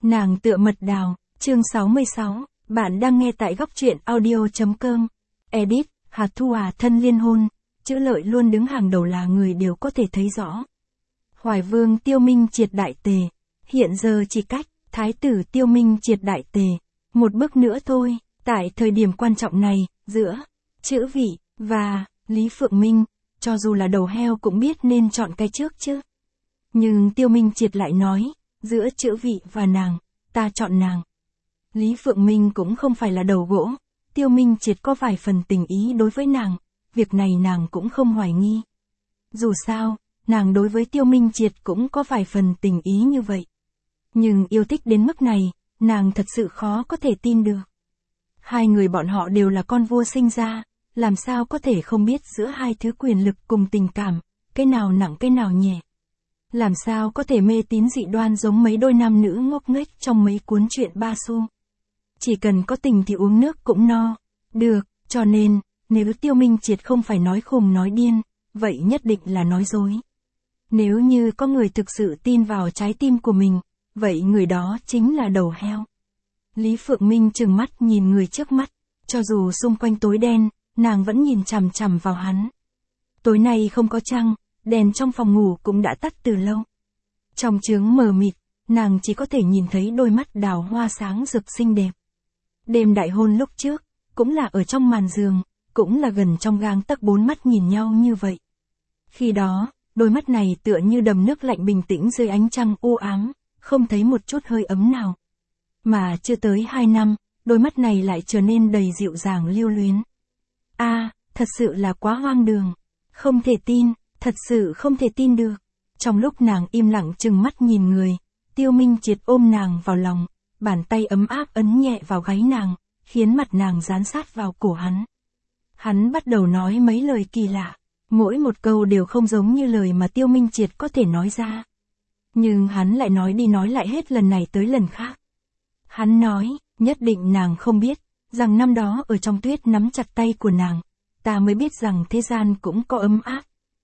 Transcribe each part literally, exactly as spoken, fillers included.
Nàng tựa mật đào, chương sáu mươi sáu, bạn đang nghe tại góc truyện audio.com. Edit, Hà Thu Hà thân liên hôn, chữ lợi luôn đứng hàng đầu là người đều có thể thấy rõ. Hoài Vương Tiêu Minh triệt đại tề, hiện giờ chỉ cách, Thái tử Tiêu Minh triệt đại tề, một bước nữa thôi, tại thời điểm quan trọng này, giữa chữ vị và Lý Phượng Minh, cho dù là đầu heo cũng biết nên chọn cái trước chứ. Nhưng Tiêu Minh triệt lại nói, giữa chữ vị và nàng, ta chọn nàng. Lý Phượng Minh cũng không phải là đầu gỗ, Tiêu Minh triệt có vài phần tình ý đối với nàng, việc này nàng cũng không hoài nghi. Dù sao, nàng đối với Tiêu Minh triệt cũng có vài phần tình ý như vậy. Nhưng yêu thích đến mức này, nàng thật sự khó có thể tin được. Hai người bọn họ đều là con vua sinh ra, làm sao có thể không biết giữa hai thứ quyền lực cùng tình cảm, cái nào nặng cái nào nhẹ. Làm sao có thể mê tín dị đoan giống mấy đôi nam nữ ngốc nghếch trong mấy cuốn truyện ba xu. Chỉ cần có tình thì uống nước cũng no. Được, cho nên, nếu Tiêu Minh triệt không phải nói khùng nói điên, vậy nhất định là nói dối. Nếu như có người thực sự tin vào trái tim của mình, vậy người đó chính là đầu heo. Lý Phượng Minh trừng mắt nhìn người trước mắt, cho dù xung quanh tối đen, nàng vẫn nhìn chằm chằm vào hắn. Tối nay không có trăng, đèn trong phòng ngủ cũng đã tắt từ lâu. Trong chướng mờ mịt, nàng chỉ có thể nhìn thấy đôi mắt đào hoa sáng rực xinh đẹp. Đêm đại hôn lúc trước, cũng là ở trong màn giường, cũng là gần trong gang tấc bốn mắt nhìn nhau như vậy. Khi đó, đôi mắt này tựa như đầm nước lạnh bình tĩnh dưới ánh trăng u ám, không thấy một chút hơi ấm nào. Mà chưa tới hai năm, đôi mắt này lại trở nên đầy dịu dàng lưu luyến. A, à, thật sự là quá hoang đường. Không thể tin, thật sự không thể tin được. Trong lúc nàng im lặng trừng mắt nhìn người, Tiêu Minh triệt ôm nàng vào lòng, bàn tay ấm áp ấn nhẹ vào gáy nàng, khiến mặt nàng dán sát vào cổ hắn. Hắn bắt đầu nói mấy lời kỳ lạ, mỗi một câu đều không giống như lời mà Tiêu Minh triệt có thể nói ra. Nhưng hắn lại nói đi nói lại hết lần này tới lần khác. Hắn nói, nhất định nàng không biết, rằng năm đó ở trong tuyết nắm chặt tay của nàng, ta mới biết rằng thế gian cũng có ấm áp.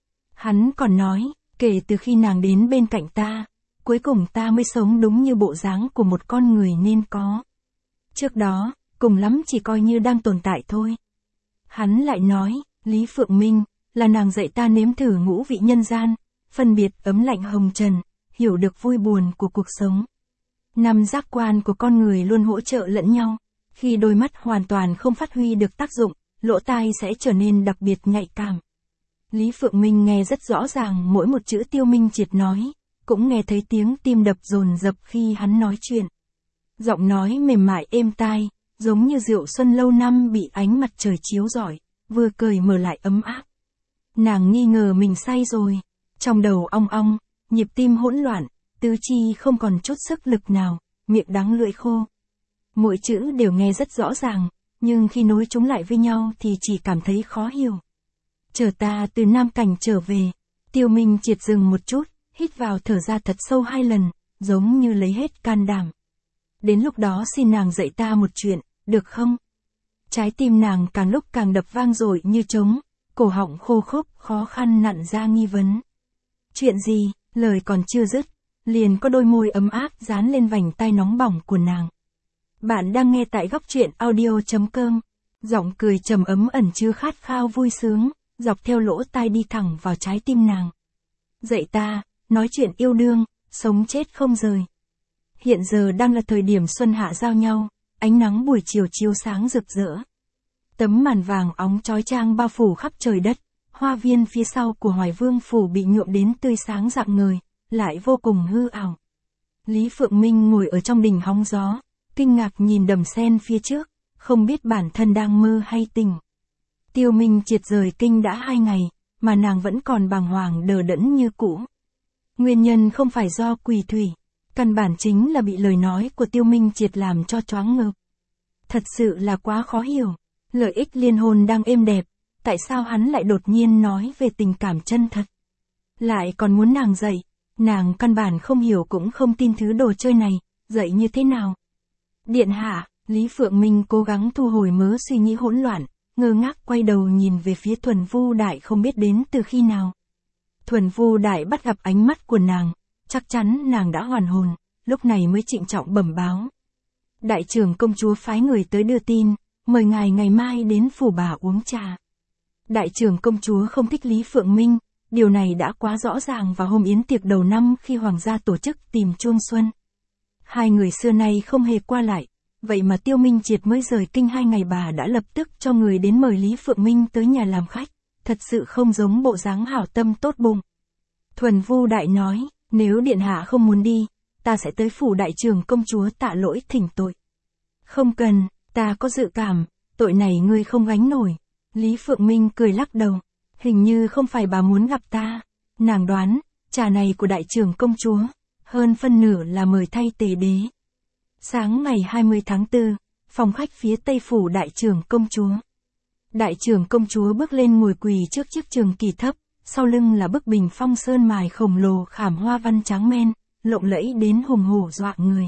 Hắn còn nói, kể từ khi nàng đến bên cạnh ta, cuối cùng ta mới sống đúng như bộ dáng của một con người nên có. Trước đó, cùng lắm chỉ coi như đang tồn tại thôi. Hắn lại nói, Lý Phượng Minh, là nàng dạy ta nếm thử ngũ vị nhân gian, phân biệt ấm lạnh hồng trần, hiểu được vui buồn của cuộc sống. Năm giác quan của con người luôn hỗ trợ lẫn nhau, khi đôi mắt hoàn toàn không phát huy được tác dụng, lỗ tai sẽ trở nên đặc biệt nhạy cảm. Lý Phượng Minh nghe rất rõ ràng mỗi một chữ Tiêu Minh triệt nói, cũng nghe thấy tiếng tim đập dồn dập khi hắn nói chuyện. Giọng nói mềm mại êm tai, giống như rượu xuân lâu năm bị ánh mặt trời chiếu rọi, vừa cởi mở lại ấm áp. Nàng nghi ngờ mình say rồi, trong đầu ong ong, nhịp tim hỗn loạn, tứ chi không còn chút sức lực nào, miệng đắng lưỡi khô. Mỗi chữ đều nghe rất rõ ràng, nhưng khi nối chúng lại với nhau thì chỉ cảm thấy khó hiểu. Chờ ta từ Nam Cảnh trở về, Tiêu Minh triệt dừng một chút, hít vào thở ra thật sâu hai lần, giống như lấy hết can đảm. Đến lúc đó xin nàng dạy ta một chuyện, được không? Trái tim nàng càng lúc càng đập vang dội như trống, cổ họng khô khốc, khó khăn nặn ra nghi vấn. Chuyện gì? Lời còn chưa dứt, liền có đôi môi ấm áp dán lên vành tai nóng bỏng của nàng. Bạn đang nghe tại góc truyện audio.com. Giọng cười trầm ấm ẩn chứa khát khao vui sướng, dọc theo lỗ tai đi thẳng vào trái tim nàng. Dạy ta, nói chuyện yêu đương, sống chết không rời. Hiện giờ đang là thời điểm xuân hạ giao nhau, ánh nắng buổi chiều chiếu sáng rực rỡ. Tấm màn vàng óng chói chang bao phủ khắp trời đất, hoa viên phía sau của Hoài Vương phủ bị nhuộm đến tươi sáng rạng ngời, lại vô cùng hư ảo. Lý Phượng Minh ngồi ở trong đình hóng gió, kinh ngạc nhìn đầm sen phía trước, không biết bản thân đang mơ hay tỉnh. Tiêu Minh triệt rời kinh đã hai ngày, mà nàng vẫn còn bàng hoàng đờ đẫn như cũ. Nguyên nhân không phải do quỷ thủy, căn bản chính là bị lời nói của Tiêu Minh triệt làm cho choáng ngợp. Thật sự là quá khó hiểu, lợi ích liên hôn đang êm đẹp, tại sao hắn lại đột nhiên nói về tình cảm chân thật? Lại còn muốn nàng dạy, nàng căn bản không hiểu cũng không tin thứ đồ chơi này, dạy như thế nào? Điện hạ, Lý Phượng Minh cố gắng thu hồi mớ suy nghĩ hỗn loạn, ngơ ngác quay đầu nhìn về phía Thuần Vu Đại không biết đến từ khi nào. Thuần Vu Đại bắt gặp ánh mắt của nàng, chắc chắn nàng đã hoàn hồn, lúc này mới trịnh trọng bẩm báo. Đại trưởng công chúa phái người tới đưa tin, mời ngài ngày mai đến phủ bà uống trà. Đại trưởng công chúa không thích Lý Phượng Minh, điều này đã quá rõ ràng vào hôm yến tiệc đầu năm khi hoàng gia tổ chức tìm chuông xuân. Hai người xưa nay không hề qua lại, vậy mà Tiêu Minh Triệt mới rời kinh hai ngày bà đã lập tức cho người đến mời Lý Phượng Minh tới nhà làm khách, thật sự không giống bộ dáng hảo tâm tốt bụng. Thuần Vu Đại nói, nếu điện hạ không muốn đi, ta sẽ tới phủ đại trưởng công chúa tạ lỗi thỉnh tội. Không cần, ta có dự cảm, tội này ngươi không gánh nổi. Lý Phượng Minh cười lắc đầu, hình như không phải bà muốn gặp ta. Nàng đoán, trà này của đại trưởng công chúa, hơn phân nửa là mời thay tề đế. Sáng ngày hai mươi tháng tư, phòng khách phía tây phủ đại trưởng công chúa. Đại trưởng công chúa bước lên ngồi quỳ trước chiếc trường kỳ thấp, sau lưng là bức bình phong sơn mài khổng lồ khảm hoa văn trắng men, lộng lẫy đến hùng hổ dọa người.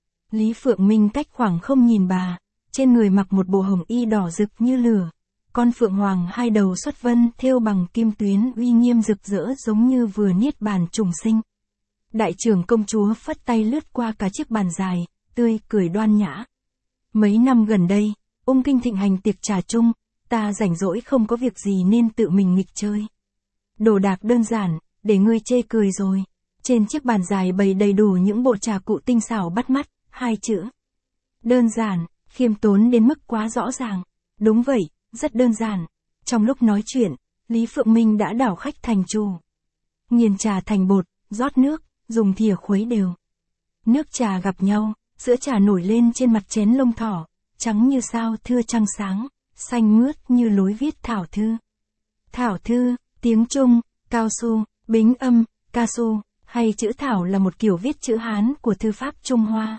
Lý Phượng Minh cách khoảng không nhìn bà, trên người mặc một bộ hồng y đỏ rực như lửa, con phượng hoàng hai đầu xuất vân thêu bằng kim tuyến uy nghiêm rực rỡ giống như vừa niết bàn trùng sinh. Đại trưởng công chúa phất tay lướt qua cả chiếc bàn dài, tươi cười đoan nhã. Mấy năm gần đây, ung kinh thịnh hành tiệc trà chung, ta rảnh rỗi không có việc gì nên tự mình nghịch chơi. Đồ đạc đơn giản, để ngươi chê cười rồi. Trên chiếc bàn dài bày đầy đủ những bộ trà cụ tinh xảo bắt mắt, hai chữ. Đơn giản, khiêm tốn đến mức quá rõ ràng. Đúng vậy, rất đơn giản. Trong lúc nói chuyện, Lý Phượng Minh đã đảo khách thành chủ. Nghiền trà thành bột, rót nước, dùng thìa khuấy đều. Nước trà gặp nhau, sữa trà nổi lên trên mặt chén lông thỏ, trắng như sao thưa trăng sáng, xanh mướt như lối viết thảo thư. Thảo thư, tiếng Trung, cao su, bính âm, ca su, hay chữ thảo là một kiểu viết chữ Hán của thư pháp Trung Hoa.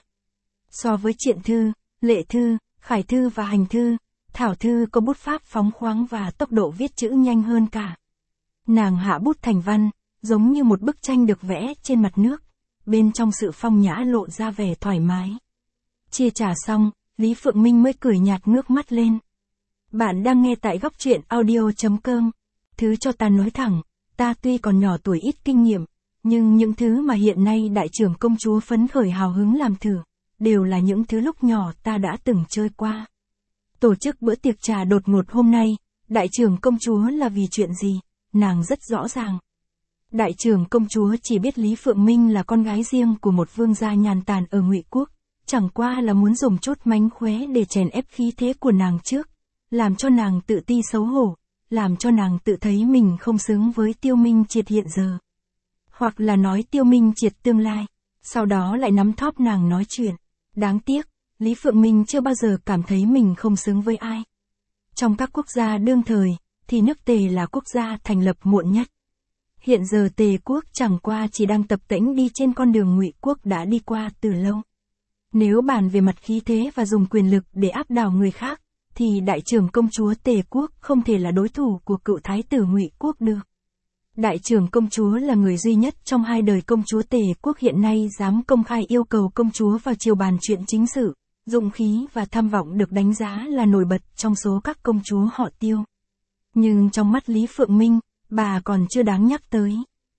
So với triện thư, lệ thư, khải thư và hành thư, thảo thư có bút pháp phóng khoáng và tốc độ viết chữ nhanh hơn cả. Nàng hạ bút thành văn, giống như một bức tranh được vẽ trên mặt nước, bên trong sự phong nhã lộ ra vẻ thoải mái. Chia trà xong, Lý Phượng Minh mới cười nhạt ngước mắt lên. Bạn đang nghe tại góc truyện audio chấm com. Thứ cho ta nói thẳng, ta tuy còn nhỏ tuổi ít kinh nghiệm, nhưng những thứ mà hiện nay đại trưởng công chúa phấn khởi hào hứng làm thử, đều là những thứ lúc nhỏ ta đã từng chơi qua. Tổ chức bữa tiệc trà đột ngột hôm nay, đại trưởng công chúa là vì chuyện gì, nàng rất rõ ràng. Đại trưởng công chúa chỉ biết Lý Phượng Minh là con gái riêng của một vương gia nhàn tản ở Ngụy Quốc, chẳng qua là muốn dùng chút mánh khóe để chèn ép khí thế của nàng trước, làm cho nàng tự ti xấu hổ, làm cho nàng tự thấy mình không xứng với Tiêu Minh Triệt hiện giờ. Hoặc là nói Tiêu Minh Triệt tương lai, sau đó lại nắm thóp nàng nói chuyện. Đáng tiếc, Lý Phượng Minh chưa bao giờ cảm thấy mình không xứng với ai. Trong các quốc gia đương thời, thì nước Tề là quốc gia thành lập muộn nhất. Hiện giờ Tề quốc chẳng qua chỉ đang tập tễnh đi trên con đường Ngụy quốc đã đi qua từ lâu. Nếu bàn về mặt khí thế và dùng quyền lực để áp đảo người khác, thì đại trưởng công chúa Tề quốc không thể là đối thủ của cựu thái tử Ngụy quốc được. Đại trưởng công chúa là người duy nhất trong hai đời công chúa Tề quốc hiện nay dám công khai yêu cầu công chúa vào triều bàn chuyện chính sự, dụng khí và tham vọng được đánh giá là nổi bật trong số các công chúa họ Tiêu. Nhưng trong mắt Lý Phượng Minh, bà còn chưa đáng nhắc tới.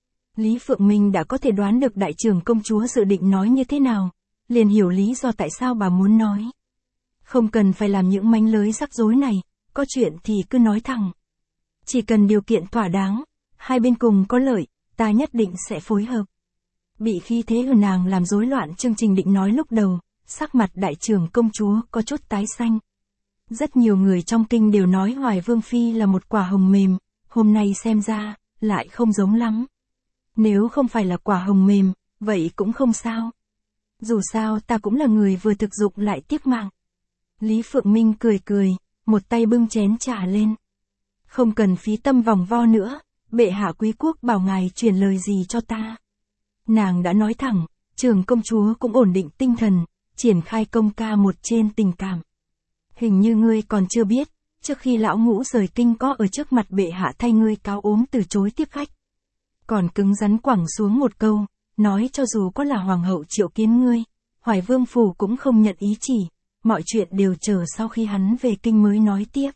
Lý Phượng Minh đã có thể đoán được đại trưởng công chúa dự định nói như thế nào, liền hiểu lý do tại sao bà muốn nói. Không cần phải làm những mánh lới rắc rối này, có chuyện thì cứ nói thẳng. Chỉ cần điều kiện thỏa đáng, hai bên cùng có lợi, ta nhất định sẽ phối hợp. Bị khí thế của nàng làm rối loạn chương trình định nói lúc đầu, sắc mặt đại trưởng công chúa có chút tái xanh. Rất nhiều người trong kinh đều nói Hoài Vương Phi là một quả hồng mềm, hôm nay xem ra, lại không giống lắm. Nếu không phải là quả hồng mềm, vậy cũng không sao. Dù sao ta cũng là người vừa thực dụng lại tiếc mạng. Lý Phượng Minh cười cười, một tay bưng chén trà lên. Không cần phí tâm vòng vo nữa, bệ hạ quý quốc bảo ngài truyền lời gì cho ta. Nàng đã nói thẳng, trưởng công chúa cũng ổn định tinh thần, triển khai công ca một trên tình cảm. Hình như ngươi còn chưa biết, trước khi lão ngũ rời kinh có ở trước mặt bệ hạ thay ngươi cáo ốm từ chối tiếp khách. Còn cứng rắn quẳng xuống một câu, nói cho dù có là hoàng hậu triệu kiến ngươi, Hoài Vương phủ cũng không nhận ý chỉ, mọi chuyện đều chờ sau khi hắn về kinh mới nói tiếp.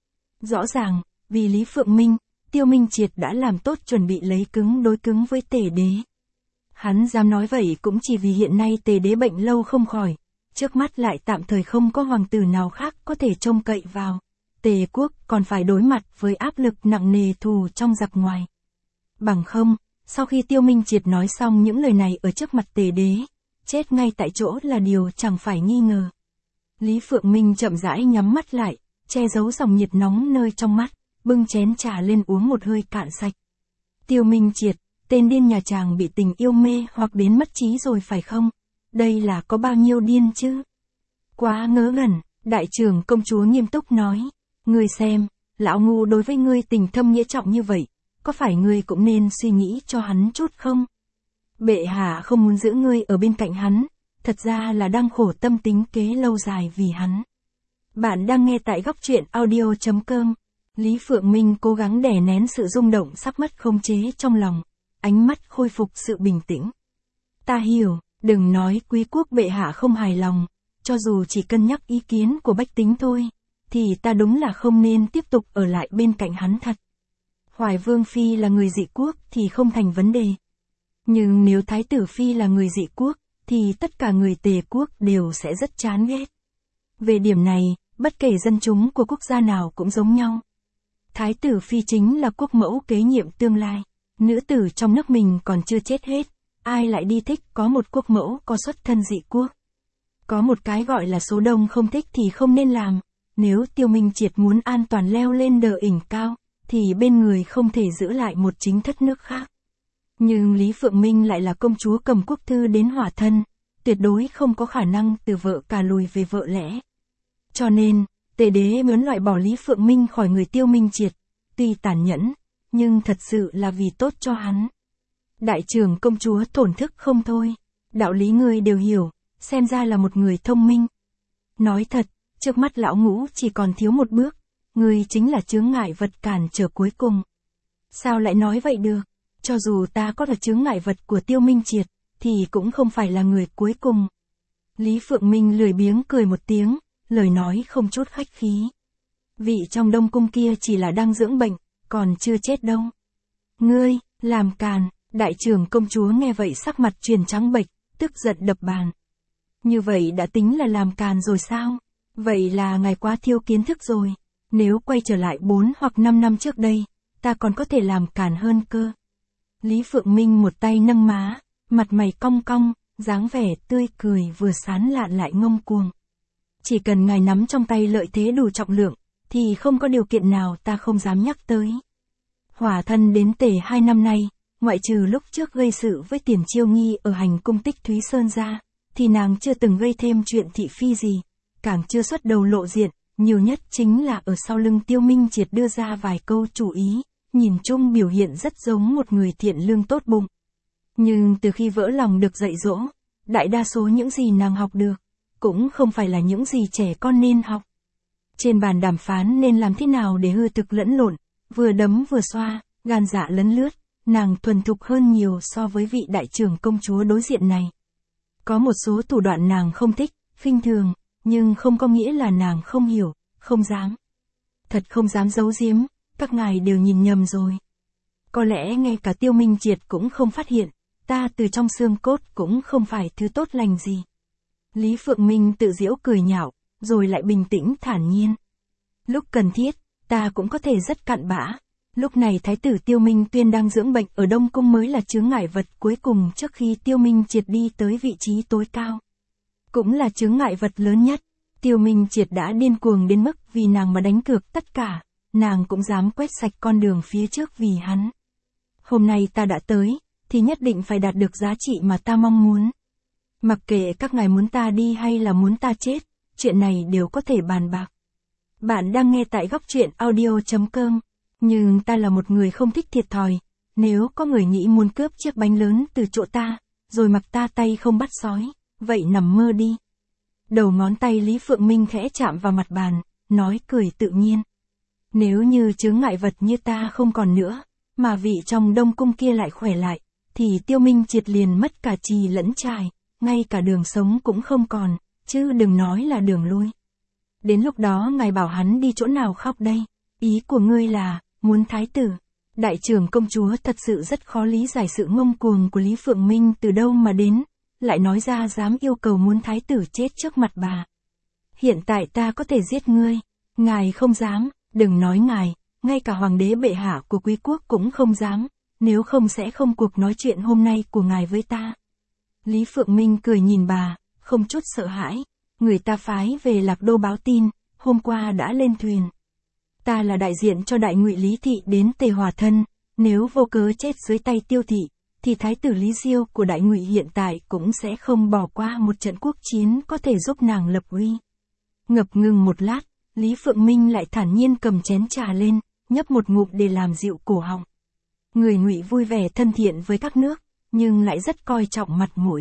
Rõ ràng, vì Lý Phượng Minh, Tiêu Minh Triệt đã làm tốt chuẩn bị lấy cứng đối cứng với Tề đế. Hắn dám nói vậy cũng chỉ vì hiện nay Tề đế bệnh lâu không khỏi, trước mắt lại tạm thời không có hoàng tử nào khác có thể trông cậy vào. Tề quốc còn phải đối mặt với áp lực nặng nề thù trong giặc ngoài. Bằng không, sau khi Tiêu Minh Triệt nói xong những lời này ở trước mặt Tề đế, chết ngay tại chỗ là điều chẳng phải nghi ngờ. Lý Phượng Minh chậm rãi nhắm mắt lại, che giấu dòng nhiệt nóng nơi trong mắt, bưng chén trà lên uống một hơi cạn sạch. Tiêu Minh Triệt, tên điên nhà chàng bị tình yêu mê hoặc đến mất trí rồi phải không? Đây là có bao nhiêu điên chứ? Quá ngớ ngẩn, đại trưởng công chúa nghiêm túc nói. Ngươi xem, lão ngu đối với ngươi tình thâm nghĩa trọng như vậy, có phải ngươi cũng nên suy nghĩ cho hắn chút không? Bệ hạ không muốn giữ ngươi ở bên cạnh hắn, thật ra là đang khổ tâm tính kế lâu dài vì hắn. Bạn đang nghe tại góc truyện audio chấm com. Lý Phượng Minh cố gắng đè nén sự rung động sắp mất khống chế trong lòng, ánh mắt khôi phục sự bình tĩnh. Ta hiểu, đừng nói quý quốc bệ hạ không hài lòng, cho dù chỉ cân nhắc ý kiến của bách tính thôi, thì ta đúng là không nên tiếp tục ở lại bên cạnh hắn thật. Hoài Vương Phi là người dị quốc thì không thành vấn đề. Nhưng nếu Thái tử Phi là người dị quốc, thì tất cả người Tề quốc đều sẽ rất chán ghét. Về điểm này, bất kể dân chúng của quốc gia nào cũng giống nhau. Thái tử Phi chính là quốc mẫu kế nhiệm tương lai. Nữ tử trong nước mình còn chưa chết hết, ai lại đi thích có một quốc mẫu có xuất thân dị quốc. Có một cái gọi là số đông không thích thì không nên làm. Nếu Tiêu Minh Triệt muốn an toàn leo lên đờ ỉnh cao, thì bên người không thể giữ lại một chính thất nước khác. Nhưng Lý Phượng Minh lại là công chúa cầm quốc thư đến hỏa thân, tuyệt đối không có khả năng từ vợ cả lùi về vợ lẽ. Cho nên, Tề đế muốn loại bỏ Lý Phượng Minh khỏi người Tiêu Minh Triệt, tuy tàn nhẫn, nhưng thật sự là vì tốt cho hắn. Đại trưởng công chúa thổn thức không thôi, đạo lý ngươi đều hiểu, xem ra là một người thông minh. Nói thật, trước mắt lão ngũ chỉ còn thiếu một bước, ngươi chính là chướng ngại vật cản trở cuối cùng. Sao lại nói vậy được? Cho dù ta có là chướng ngại vật của Tiêu Minh Triệt, thì cũng không phải là người cuối cùng. Lý Phượng Minh lười biếng cười một tiếng, lời nói không chút khách khí. Vị trong Đông Cung kia chỉ là đang dưỡng bệnh, còn chưa chết đâu. Ngươi, làm càn, đại trưởng công chúa nghe vậy sắc mặt chuyển trắng bệch, tức giận đập bàn. Như vậy đã tính là làm càn rồi sao? Vậy là ngài quá thiếu kiến thức rồi. Nếu quay trở lại bốn hoặc năm năm trước đây, ta còn có thể làm càn hơn cơ. Lý Phượng Minh một tay nâng má, mặt mày cong cong, dáng vẻ tươi cười vừa sán lạn lại ngông cuồng. Chỉ cần ngài nắm trong tay lợi thế đủ trọng lượng, thì không có điều kiện nào ta không dám nhắc tới. Hỏa thân đến Tề hai năm nay, ngoại trừ lúc trước gây sự với Tiền Chiêu Nghi ở hành cung Tích Thúy Sơn ra, thì nàng chưa từng gây thêm chuyện thị phi gì, càng chưa xuất đầu lộ diện, nhiều nhất chính là ở sau lưng Tiêu Minh Triệt đưa ra vài câu chủ ý, nhìn chung biểu hiện rất giống một người thiện lương tốt bụng. Nhưng từ khi vỡ lòng được dạy dỗ, đại đa số những gì nàng học được, cũng không phải là những gì trẻ con nên học. Trên bàn đàm phán nên làm thế nào để hư thực lẫn lộn, vừa đấm vừa xoa, gan dạ lấn lướt, nàng thuần thục hơn nhiều so với vị đại trưởng công chúa đối diện này. Có một số thủ đoạn nàng không thích, khinh thường, nhưng không có nghĩa là nàng không hiểu, không dám. Thật không dám giấu giếm, các ngài đều nhìn nhầm rồi. Có lẽ ngay cả Tiêu Minh Triệt cũng không phát hiện, ta từ trong xương cốt cũng không phải thứ tốt lành gì. Lý Phượng Minh tự giễu cười nhạo, rồi lại bình tĩnh thản nhiên. Lúc cần thiết, ta cũng có thể rất cặn bã. Lúc này Thái tử Tiêu Minh Tuyên đang dưỡng bệnh ở Đông Cung mới là chướng ngại vật cuối cùng trước khi Tiêu Minh Triệt đi tới vị trí tối cao. Cũng là chướng ngại vật lớn nhất. Tiêu Minh Triệt đã điên cuồng đến mức vì nàng mà đánh cược tất cả, nàng cũng dám quét sạch con đường phía trước vì hắn. Hôm nay ta đã tới, thì nhất định phải đạt được giá trị mà ta mong muốn. Mặc kệ các ngài muốn ta đi hay là muốn ta chết, chuyện này đều có thể bàn bạc. Bạn đang nghe tại góc truyện audio chấm com. Nhưng ta là một người không thích thiệt thòi, nếu có người nghĩ muốn cướp chiếc bánh lớn từ chỗ ta, rồi mặc ta tay không bắt sói, vậy nằm mơ đi. Đầu ngón tay Lý Phượng Minh khẽ chạm vào mặt bàn, nói cười tự nhiên. Nếu như chướng ngại vật như ta không còn nữa, mà vị trong Đông Cung kia lại khỏe lại, thì Tiêu Minh Triệt liền mất cả trì lẫn trài, ngay cả đường sống cũng không còn, chứ đừng nói là đường lui. Đến lúc đó ngài bảo hắn đi chỗ nào khóc đây? Ý của ngươi là, muốn thái tử, Đại trưởng công chúa thật sự rất khó lý giải sự ngông cuồng của Lý Phượng Minh từ đâu mà đến, lại nói ra dám yêu cầu muốn thái tử chết trước mặt bà. Hiện tại ta có thể giết ngươi, ngài không dám, đừng nói ngài, ngay cả hoàng đế bệ hạ của quý quốc cũng không dám, nếu không sẽ không cuộc nói chuyện hôm nay của ngài với ta. Lý Phượng Minh cười nhìn bà, không chút sợ hãi, người ta phái về Lạc Đô báo tin, hôm qua đã lên thuyền. Ta là đại diện cho đại ngụy Lý Thị đến Tề Hòa thân, nếu vô cớ chết dưới tay Tiêu Thị, thì thái tử Lý Diêu của đại ngụy hiện tại cũng sẽ không bỏ qua một trận quốc chiến có thể giúp nàng lập uy. Ngập ngừng một lát, Lý Phượng Minh lại thản nhiên cầm chén trà lên, nhấp một ngụm để làm dịu cổ họng. Người ngụy vui vẻ thân thiện với các nước, nhưng lại rất coi trọng mặt mũi.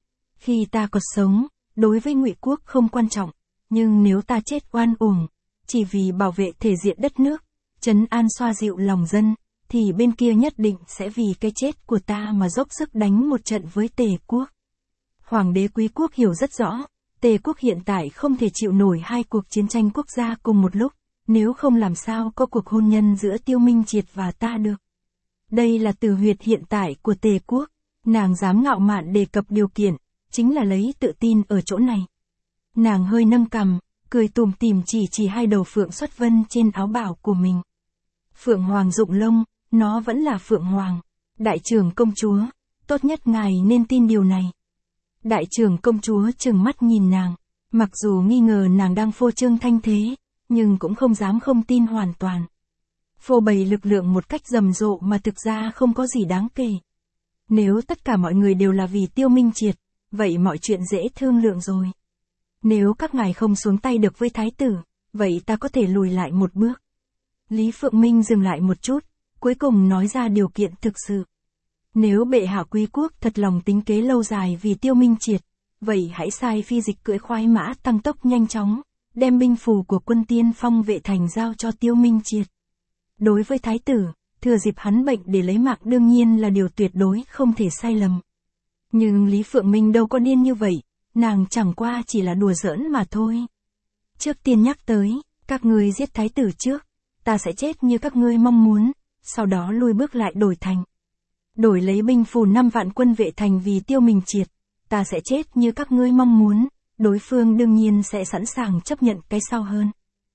Khi ta còn sống, đối với ngụy quốc không quan trọng, nhưng nếu ta chết oan uổng, chỉ vì bảo vệ thể diện đất nước, trấn an xoa dịu lòng dân, thì bên kia nhất định sẽ vì cái chết của ta mà dốc sức đánh một trận với Tề quốc. Hoàng đế quý quốc hiểu rất rõ, Tề quốc hiện tại không thể chịu nổi hai cuộc chiến tranh quốc gia cùng một lúc, nếu không làm sao có cuộc hôn nhân giữa Tiêu Minh Triệt và ta được. Đây là từ huyệt hiện tại của Tề quốc, nàng dám ngạo mạn đề cập điều kiện, chính là lấy tự tin ở chỗ này. Nàng hơi nâng cằm, cười tủm tỉm chỉ chỉ hai đầu phượng xuất vân trên áo bào của mình. Phượng hoàng rụng lông, nó vẫn là phượng hoàng. Đại trưởng công chúa, tốt nhất ngài nên tin điều này. Đại trưởng công chúa trừng mắt nhìn nàng, mặc dù nghi ngờ nàng đang phô trương thanh thế, nhưng cũng không dám không tin hoàn toàn. Phô bày lực lượng một cách rầm rộ mà thực ra không có gì đáng kể. Nếu tất cả mọi người đều là vì Tiêu Minh Triệt, vậy mọi chuyện dễ thương lượng rồi. Nếu các ngài không xuống tay được với thái tử, vậy ta có thể lùi lại một bước. Lý Phượng Minh dừng lại một chút, cuối cùng nói ra điều kiện thực sự. Nếu bệ hạ quý quốc thật lòng tính kế lâu dài vì Tiêu Minh Triệt, vậy hãy sai phi dịch cưỡi khoái mã tăng tốc nhanh chóng, đem binh phù của quân tiên phong vệ thành giao cho Tiêu Minh Triệt. Đối với thái tử, thừa dịp hắn bệnh để lấy mạng đương nhiên là điều tuyệt đối không thể sai lầm. Nhưng Lý Phượng Minh đâu có điên như vậy, nàng chẳng qua chỉ là đùa giỡn mà thôi. Trước tiên nhắc tới, các ngươi giết thái tử trước, ta sẽ chết như các ngươi mong muốn, sau đó lui bước lại đổi thành. Đổi lấy binh phù năm vạn quân vệ thành vì Tiêu Minh Triệt, ta sẽ chết như các ngươi mong muốn, đối phương đương nhiên sẽ sẵn sàng chấp nhận cái sau hơn.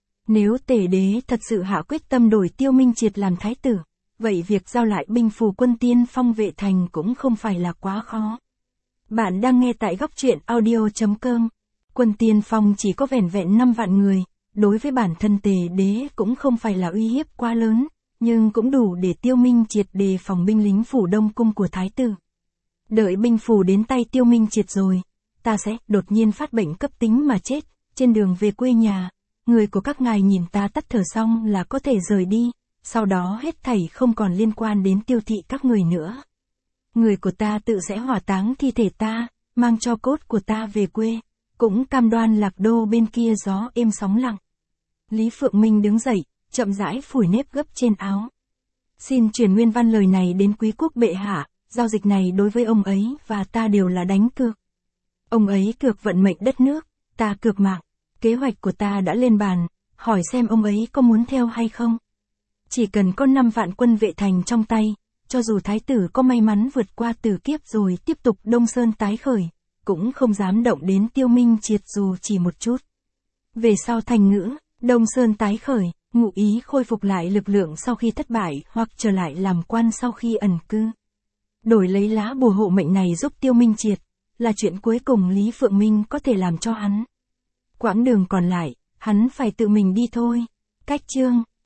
Nếu Tề đế thật sự hạ quyết tâm đổi Tiêu Minh Triệt làm thái tử, vậy việc giao lại binh phù quân tiên phong vệ thành cũng không phải là quá khó. Bạn đang nghe tại góc truyện audio chấm com. Quân tiên phong chỉ có vẻn vẹn năm vạn người, đối với bản thân Tề đế cũng không phải là uy hiếp quá lớn, nhưng cũng đủ để Tiêu Minh Triệt đề phòng binh lính phủ Đông cung của thái tử. Đợi binh phù đến tay Tiêu Minh Triệt rồi, ta sẽ đột nhiên phát bệnh cấp tính mà chết, trên đường về quê nhà, người của các ngài nhìn ta tắt thở xong là có thể rời đi, sau đó hết thảy không còn liên quan đến Tiêu thị các người nữa. Người của ta tự sẽ hỏa táng thi thể ta, mang cho cốt của ta về quê, cũng cam đoan Lạc Đô bên kia gió êm sóng lặng. Lý Phượng Minh đứng dậy, chậm rãi phủi nếp gấp trên áo. Xin truyền nguyên văn lời này đến quý quốc bệ hạ, giao dịch này đối với ông ấy và ta đều là đánh cược. Ông ấy cược vận mệnh đất nước, ta cược mạng. Kế hoạch của ta đã lên bàn, hỏi xem ông ấy có muốn theo hay không. Chỉ cần có năm vạn quân vệ thành trong tay, cho dù thái tử có may mắn vượt qua tử kiếp rồi tiếp tục Đông Sơn tái khởi, cũng không dám động đến Tiêu Minh Triệt dù chỉ một chút. Về sau thành ngữ, Đông Sơn tái khởi, ngụ ý khôi phục lại lực lượng sau khi thất bại hoặc trở lại làm quan sau khi ẩn cư. Đổi lấy lá bùa hộ mệnh này giúp Tiêu Minh Triệt, là chuyện cuối cùng Lý Phượng Minh có thể làm cho hắn. Quãng đường còn lại, hắn phải tự mình đi thôi. Cách chương